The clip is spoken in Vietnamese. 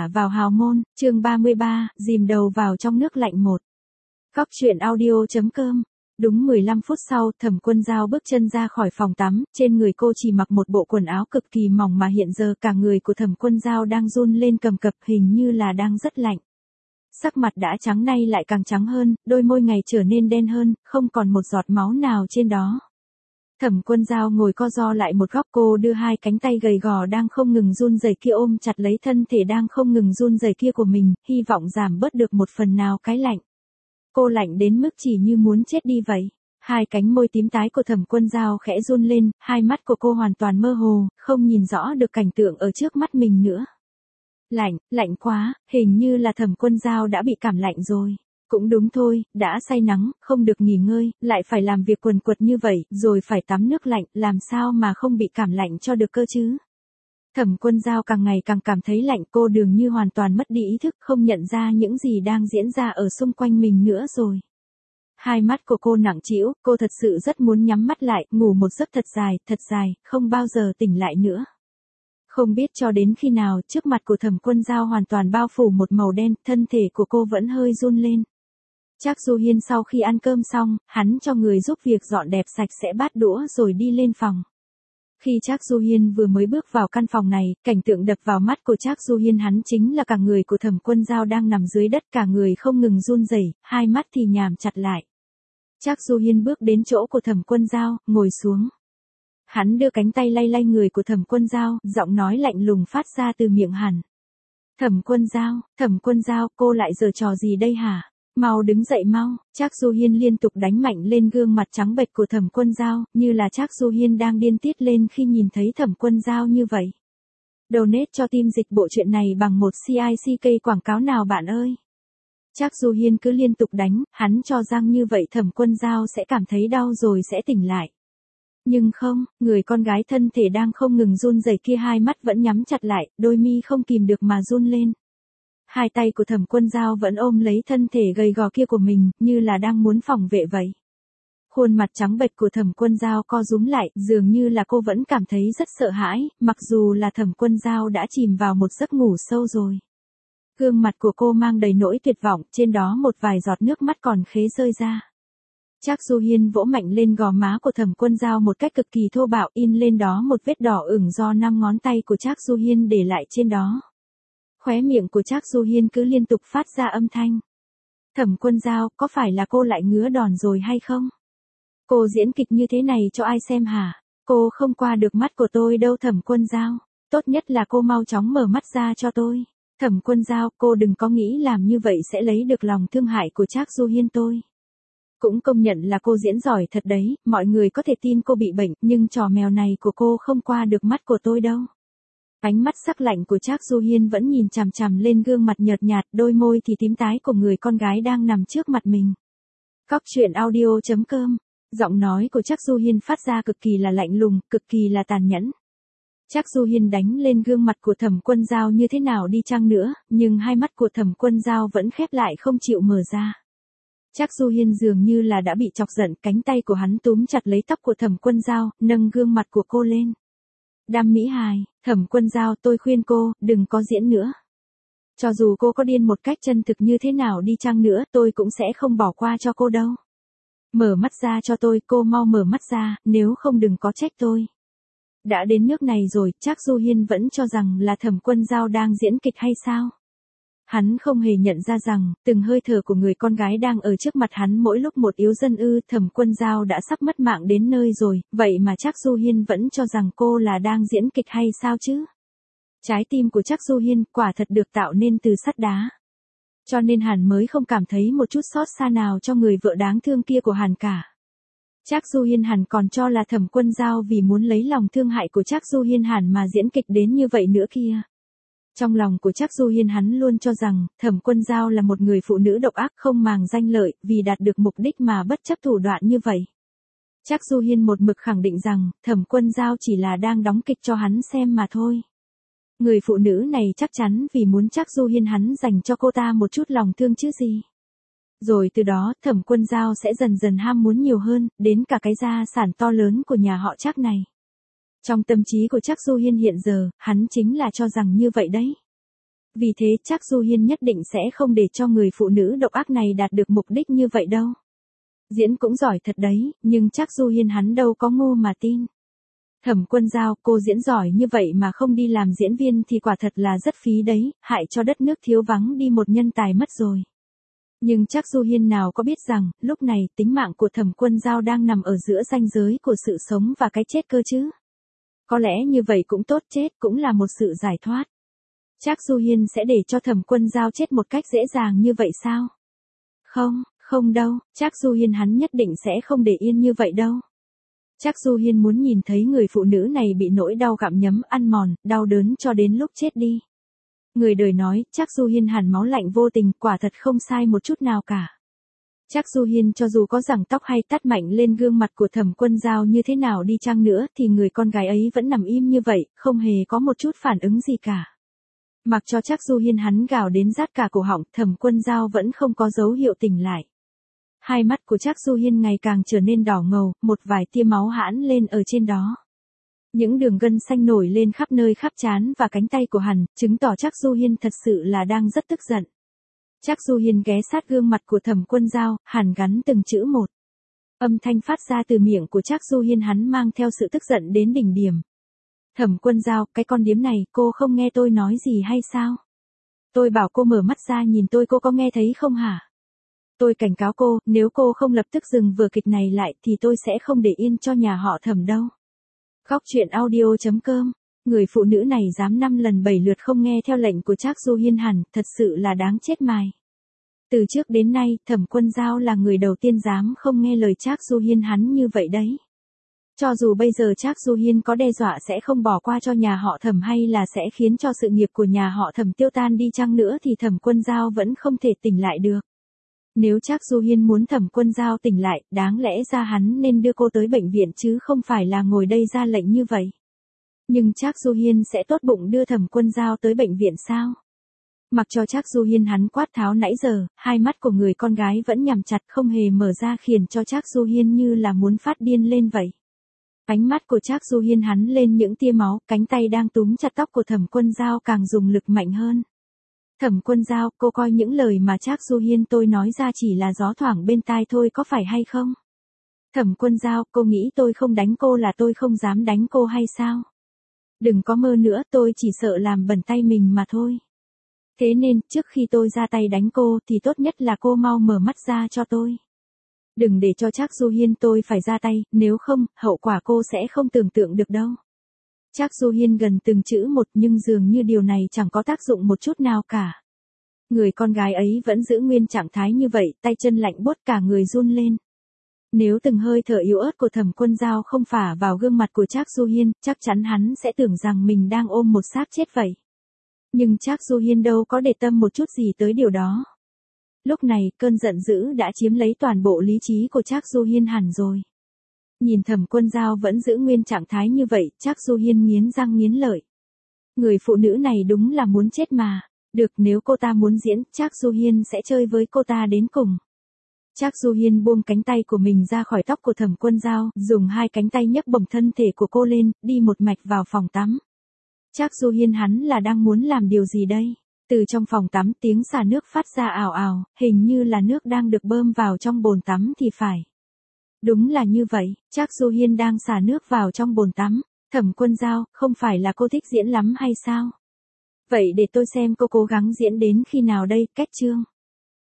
vào hào môn, chương 33, dìm đầu vào trong nước lạnh một. Góc truyện audio.com. Đúng 15 phút sau, Thẩm Quân Dao bước chân ra khỏi phòng tắm, trên người cô chỉ mặc một bộ quần áo cực kỳ mỏng mà hiện giờ cả người của Thẩm Quân Dao đang run lên cầm cập, hình như là đang rất lạnh. Sắc mặt đã trắng nay lại càng trắng hơn, đôi môi ngày trở nên đen hơn, không còn một giọt máu nào trên đó. Thẩm Quân Dao ngồi co ro lại một góc, cô đưa hai cánh tay gầy gò đang không ngừng run rẩy kia ôm chặt lấy thân thể đang không ngừng run rẩy kia của mình, hy vọng giảm bớt được một phần nào cái lạnh. Cô lạnh đến mức chỉ như muốn chết đi vậy. Hai cánh môi tím tái của Thẩm Quân Dao khẽ run lên, hai mắt của cô hoàn toàn mơ hồ, không nhìn rõ được cảnh tượng ở trước mắt mình nữa. Lạnh quá, hình như là Thẩm Quân Dao đã bị cảm lạnh rồi. Cũng đúng thôi, đã say nắng, không được nghỉ ngơi, lại phải làm việc quần quật như vậy, rồi phải tắm nước lạnh, làm sao mà không bị cảm lạnh cho được cơ chứ? Thẩm Quân Dao càng ngày càng cảm thấy lạnh, cô dường như hoàn toàn mất đi ý thức, không nhận ra những gì đang diễn ra ở xung quanh mình nữa rồi. Hai mắt của cô nặng trĩu, cô thật sự rất muốn nhắm mắt lại, ngủ một giấc thật dài, không bao giờ tỉnh lại nữa. Không biết cho đến khi nào, trước mặt của Thẩm Quân Dao hoàn toàn bao phủ một màu đen, thân thể của cô vẫn hơi run lên. Trác Du Hiên sau khi ăn cơm xong, hắn cho người giúp việc dọn dẹp sạch sẽ bát đũa rồi đi lên phòng. Khi Trác Du Hiên vừa mới bước vào căn phòng này, cảnh tượng đập vào mắt của Trác Du Hiên hắn chính là cả người của Thẩm Quân Dao đang nằm dưới đất, cả người không ngừng run rẩy, hai mắt thì nhắm chặt lại. Trác Du Hiên bước đến chỗ của Thẩm Quân Dao, ngồi xuống. Hắn đưa cánh tay lay lay người của Thẩm Quân Dao, giọng nói lạnh lùng phát ra từ miệng hắn. Thẩm Quân Dao, cô lại giở trò gì đây hả? Mau đứng dậy mau. Trác Du Hiên liên tục đánh mạnh lên gương mặt trắng bệch của Thẩm Quân Dao, như là Trác Du Hiên đang điên tiết lên khi nhìn thấy Thẩm Quân Dao như vậy. Donate cho team dịch bộ truyện này bằng một CICK quảng cáo nào bạn ơi. Trác Du Hiên cứ liên tục đánh, hắn cho rằng như vậy Thẩm Quân Dao sẽ cảm thấy đau rồi sẽ tỉnh lại. Nhưng không, người con gái thân thể đang không ngừng run rẩy kia hai mắt vẫn nhắm chặt lại, đôi mi không kìm được mà run lên. Hai tay của Thẩm Quân Dao vẫn ôm lấy thân thể gầy gò kia của mình, như là đang muốn phòng vệ vậy. Khuôn mặt trắng bệch của Thẩm Quân Dao co rúm lại, dường như là cô vẫn cảm thấy rất sợ hãi, mặc dù là Thẩm Quân Dao đã chìm vào một giấc ngủ sâu rồi. Gương mặt của cô mang đầy nỗi tuyệt vọng, trên đó một vài giọt nước mắt còn khế rơi ra. Trác Du Hiên vỗ mạnh lên gò má của Thẩm Quân Dao một cách cực kỳ thô bạo, in lên đó một vết đỏ ửng do 5 ngón tay của Trác Du Hiên để lại trên đó. Khóe miệng của Trác Du Hiên cứ liên tục phát ra âm thanh. Thẩm Quân Dao, có phải là cô lại ngứa đòn rồi hay không? Cô diễn kịch như thế này cho ai xem hả? Cô không qua được mắt của tôi đâu Thẩm Quân Dao. Tốt nhất là cô mau chóng mở mắt ra cho tôi. Thẩm Quân Dao, cô đừng có nghĩ làm như vậy sẽ lấy được lòng thương hại của Trác Du Hiên tôi. Cũng công nhận là cô diễn giỏi thật đấy, mọi người có thể tin cô bị bệnh, nhưng trò mèo này của cô không qua được mắt của tôi đâu. Ánh mắt sắc lạnh của Trác Du Hiên vẫn nhìn chằm chằm lên gương mặt nhợt nhạt, đôi môi thì tím tái của người con gái đang nằm trước mặt mình. Góc truyện audio.com. Giọng nói của Trác Du Hiên phát ra cực kỳ là lạnh lùng, cực kỳ là tàn nhẫn. Trác Du Hiên đánh lên gương mặt của Thẩm Quân Dao như thế nào đi chăng nữa, nhưng hai mắt của Thẩm Quân Dao vẫn khép lại không chịu mở ra. Trác Du Hiên dường như là đã bị chọc giận, cánh tay của hắn túm chặt lấy tóc của Thẩm Quân Dao, nâng gương mặt của cô lên. Đam mỹ hài, Thẩm Quân Dao, tôi khuyên cô, đừng có diễn nữa. Cho dù cô có điên một cách chân thực như thế nào đi chăng nữa, tôi cũng sẽ không bỏ qua cho cô đâu. Mở mắt ra cho tôi, cô mau mở mắt ra, nếu không đừng có trách tôi. Đã đến nước này rồi, Trác Du Hiên vẫn cho rằng là Thẩm Quân Dao đang diễn kịch hay sao? Hắn không hề nhận ra rằng, từng hơi thở của người con gái đang ở trước mặt hắn mỗi lúc một yếu dần Thẩm Quân Dao đã sắp mất mạng đến nơi rồi, vậy mà Trác Du Hiên vẫn cho rằng cô là đang diễn kịch hay sao chứ? Trái tim của Trác Du Hiên quả thật được tạo nên từ sắt đá. Cho nên hắn mới không cảm thấy một chút xót xa nào cho người vợ đáng thương kia của hắn cả. Trác Du Hiên hẳn còn cho là Thẩm Quân Dao vì muốn lấy lòng thương hại của Trác Du Hiên hẳn mà diễn kịch đến như vậy nữa kia. Trong lòng của Trác Du Hiên hắn luôn cho rằng, Thẩm Quân Dao là một người phụ nữ độc ác không màng danh lợi, vì đạt được mục đích mà bất chấp thủ đoạn như vậy. Trác Du Hiên một mực khẳng định rằng, Thẩm Quân Dao chỉ là đang đóng kịch cho hắn xem mà thôi. Người phụ nữ này chắc chắn vì muốn Trác Du Hiên hắn dành cho cô ta một chút lòng thương chứ gì. Rồi từ đó, Thẩm Quân Dao sẽ dần dần ham muốn nhiều hơn, đến cả cái gia sản to lớn của nhà họ Trác này. Trong tâm trí của Trác Du Hiên hiện giờ, hắn chính là cho rằng như vậy đấy. Vì thế chắc Du Hiên nhất định sẽ không để cho người phụ nữ độc ác này đạt được mục đích như vậy đâu. Diễn cũng giỏi thật đấy, nhưng chắc Du Hiên hắn đâu có ngu mà tin. Thẩm Quân Giao, cô diễn giỏi như vậy mà không đi làm diễn viên thì quả thật là rất phí đấy, hại cho đất nước thiếu vắng đi một nhân tài mất rồi. Nhưng chắc Du Hiên nào có biết rằng, lúc này tính mạng của Thẩm Quân Giao đang nằm ở giữa ranh giới của sự sống và cái chết cơ chứ. Có lẽ như vậy cũng tốt, chết cũng là một sự giải thoát. Chắc Du Hiên sẽ để cho Thẩm Quân Giao chết một cách dễ dàng như vậy sao? Không, không đâu, chắc Du Hiên hắn nhất định sẽ không để yên như vậy đâu. Chắc Du Hiên muốn nhìn thấy người phụ nữ này bị nỗi đau gặm nhấm ăn mòn, đau đớn cho đến lúc chết đi. Người đời nói, chắc Du Hiên hẳn máu lạnh vô tình, quả thật không sai một chút nào cả. Chắc Du Hiên cho dù có giằng tóc hay tát mạnh lên gương mặt của Thẩm Quân Giao như thế nào đi chăng nữa thì người con gái ấy vẫn nằm im như vậy, không hề có một chút phản ứng gì cả. Mặc cho chắc Du Hiên hắn gào đến rát cả cổ họng, Thẩm Quân Giao vẫn không có dấu hiệu tỉnh lại. Hai mắt của chắc Du Hiên ngày càng trở nên đỏ ngầu, một vài tia máu hãn lên ở trên đó. Những đường gân xanh nổi lên khắp nơi khắp trán và cánh tay của hắn, chứng tỏ chắc Du Hiên thật sự là đang rất tức giận. Chắc Du Hiên ghé sát gương mặt của Thẩm Quân Giao, hàn gắn từng chữ một. Âm thanh phát ra từ miệng của chắc Du Hiên hắn mang theo sự tức giận đến đỉnh điểm. Thẩm Quân Giao, cái con điếm này, cô không nghe tôi nói gì hay sao? Tôi bảo cô mở mắt ra nhìn tôi, cô có nghe thấy không hả? Tôi cảnh cáo cô, nếu cô không lập tức dừng vở kịch này lại thì tôi sẽ không để yên cho nhà họ Thẩm đâu. Góc truyện audio.com. Người phụ nữ này dám 5 lần 7 lượt không nghe theo lệnh của Trác Du Hiên hẳn, thật sự là đáng chết mài. Từ trước đến nay, Thẩm Quân Giao là người đầu tiên dám không nghe lời Trác Du Hiên hắn như vậy đấy. Cho dù bây giờ Trác Du Hiên có đe dọa sẽ không bỏ qua cho nhà họ Thẩm hay là sẽ khiến cho sự nghiệp của nhà họ Thẩm tiêu tan đi chăng nữa thì Thẩm Quân Giao vẫn không thể tỉnh lại được. Nếu Trác Du Hiên muốn Thẩm Quân Giao tỉnh lại, đáng lẽ ra hắn nên đưa cô tới bệnh viện chứ không phải là ngồi đây ra lệnh như vậy. Nhưng Trác Du Hiên sẽ tốt bụng đưa Thẩm Quân Giao tới bệnh viện sao? Mặc cho Trác Du Hiên hắn quát tháo nãy giờ, hai mắt của người con gái vẫn nhắm chặt không hề mở ra khiến cho Trác Du Hiên như là muốn phát điên lên vậy. Ánh mắt của Trác Du Hiên hắn lên những tia máu, cánh tay đang túm chặt tóc của Thẩm Quân Giao càng dùng lực mạnh hơn. Thẩm Quân Giao, cô coi những lời mà Trác Du Hiên tôi nói ra chỉ là gió thoảng bên tai thôi có phải hay không? Thẩm Quân Giao, cô nghĩ tôi không đánh cô là tôi không dám đánh cô hay sao? Đừng có mơ nữa, tôi chỉ sợ làm bẩn tay mình mà thôi. Thế nên, trước khi tôi ra tay đánh cô thì tốt nhất là cô mau mở mắt ra cho tôi. Đừng để cho Trác Du Hiên tôi phải ra tay, nếu không, hậu quả cô sẽ không tưởng tượng được đâu. Trác Du Hiên gần từng chữ một nhưng dường như điều này chẳng có tác dụng một chút nào cả. Người con gái ấy vẫn giữ nguyên trạng thái như vậy, tay chân lạnh buốt cả người run lên. Nếu từng hơi thở yếu ớt của Thẩm Quân Giao không phả vào gương mặt của Trác Du Hiên, chắc chắn hắn sẽ tưởng rằng mình đang ôm một xác chết vậy. Nhưng Trác Du Hiên đâu có để tâm một chút gì tới điều đó. Lúc này, cơn giận dữ đã chiếm lấy toàn bộ lý trí của Trác Du Hiên hẳn rồi. Nhìn Thẩm Quân Giao vẫn giữ nguyên trạng thái như vậy, Trác Du Hiên nghiến răng nghiến lợi. Người phụ nữ này đúng là muốn chết mà. Được, nếu cô ta muốn diễn, Trác Du Hiên sẽ chơi với cô ta đến cùng. Trác Du Hiên buông cánh tay của mình ra khỏi tóc của Thẩm Quân Giao, dùng hai cánh tay nhấc bổng thân thể của cô lên, đi một mạch vào phòng tắm. Trác Du Hiên hắn là đang muốn làm điều gì đây? Từ trong phòng tắm tiếng xả nước phát ra ào ào, hình như là nước đang được bơm vào trong bồn tắm thì phải. Đúng là như vậy, Trác Du Hiên đang xả nước vào trong bồn tắm. Thẩm Quân Giao, không phải là cô thích diễn lắm hay sao? Vậy để tôi xem cô cố gắng diễn đến khi nào đây, kết chương.